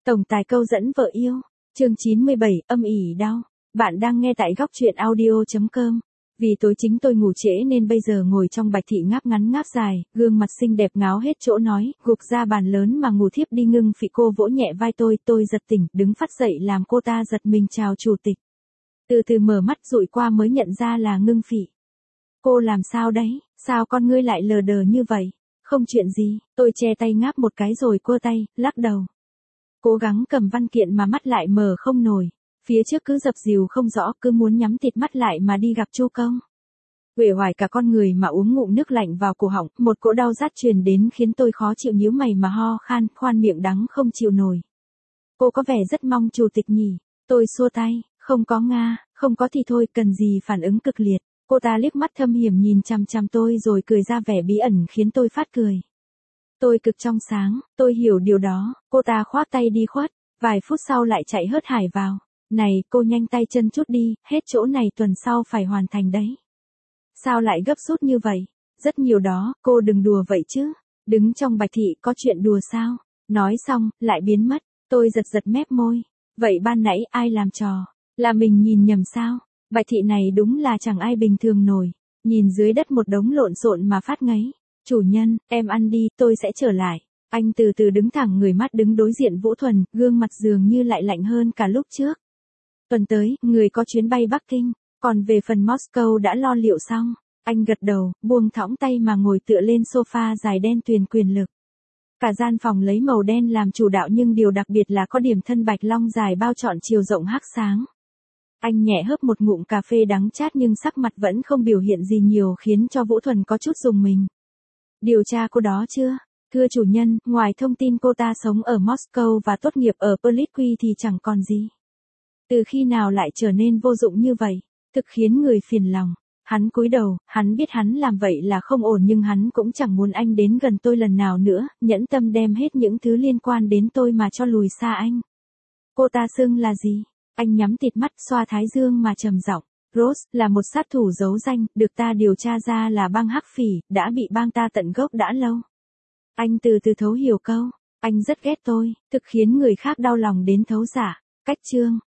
Tổng tài câu dẫn vợ yêu. Chương 97, âm ỉ đau. Bạn đang nghe tại góc truyện audio.com. Vì tối chính tôi ngủ trễ nên bây giờ ngồi trong Bạch Thị ngáp ngắn ngáp dài, gương mặt xinh đẹp ngáo hết chỗ nói, gục ra bàn lớn mà ngủ thiếp đi. Ngưng Phỉ cô vỗ nhẹ vai tôi giật tỉnh, đứng phắt dậy làm cô ta giật mình chào chủ tịch. Từ từ mở mắt dụi qua mới nhận ra là Ngưng Phỉ. Cô làm sao đấy, sao con ngươi lại lờ đờ như vậy? Không chuyện gì, tôi che tay ngáp một cái rồi cua tay, lắc đầu. Cố gắng cầm văn kiện mà mắt lại mở không nổi. Phía trước cứ dập dìu không rõ, cứ muốn nhắm tịt mắt lại mà đi gặp Chu Công. Uể oải cả con người mà uống ngụm nước lạnh vào cổ họng, một cỗ đau rát truyền đến khiến tôi khó chịu, nhíu mày mà ho khan, khoan miệng đắng không chịu nổi. Cô có vẻ rất mong chủ tịch nhỉ? Tôi xua tay, không có Nga, không có thì thôi, cần gì phản ứng cực liệt. Cô ta liếc mắt thâm hiểm nhìn chằm chằm tôi rồi cười ra vẻ bí ẩn khiến tôi phát cười. Tôi cực trong sáng, tôi hiểu điều đó, cô ta khoác tay đi khuất, vài phút sau lại chạy hớt hải vào. Này, cô nhanh tay chân chút đi, hết chỗ này tuần sau phải hoàn thành đấy. Sao lại gấp rút như vậy? Rất nhiều đó, cô đừng đùa vậy chứ. Đứng trong Bạch Thị có chuyện đùa sao? Nói xong, lại biến mất, tôi giật mép môi. Vậy ban nãy ai làm trò? Là mình nhìn nhầm sao? Bạch Thị này đúng là chẳng ai bình thường nổi. Nhìn dưới đất một đống lộn xộn mà phát ngấy. Chủ nhân, em ăn đi, tôi sẽ trở lại. Anh từ từ đứng thẳng người, mắt đứng đối diện Vũ Thuần, gương mặt dường như lại lạnh hơn cả lúc trước. Tuần tới, người có chuyến bay Bắc Kinh, còn về phần Moscow đã lo liệu xong. Anh gật đầu, buông thõng tay mà ngồi tựa lên sofa dài đen tuyền quyền lực. Cả gian phòng lấy màu đen làm chủ đạo, nhưng điều đặc biệt là có điểm thân bạch long dài bao trọn chiều rộng hắc sáng. Anh nhẹ hớp một ngụm cà phê đắng chát nhưng sắc mặt vẫn không biểu hiện gì nhiều, khiến cho Vũ Thuần có chút rùng mình. Điều tra cô đó chưa? Thưa chủ nhân, ngoài thông tin cô ta sống ở Moscow và tốt nghiệp ở Politki thì chẳng còn gì. Từ khi nào lại trở nên vô dụng như vậy? Thực khiến người phiền lòng. Hắn cúi đầu, hắn biết hắn làm vậy là không ổn, nhưng hắn cũng chẳng muốn anh đến gần tôi lần nào nữa, nhẫn tâm đem hết những thứ liên quan đến tôi mà cho lùi xa anh. Cô ta xưng là gì? Anh nhắm tịt mắt, xoa thái dương mà trầm giọng. Rose là một sát thủ giấu danh, được ta điều tra ra là bang Hắc Phỉ, đã bị bang ta tận gốc đã lâu. Anh từ từ thấu hiểu câu. Anh rất ghét tôi, thực khiến người khác đau lòng đến thấu dạ. Cách chương.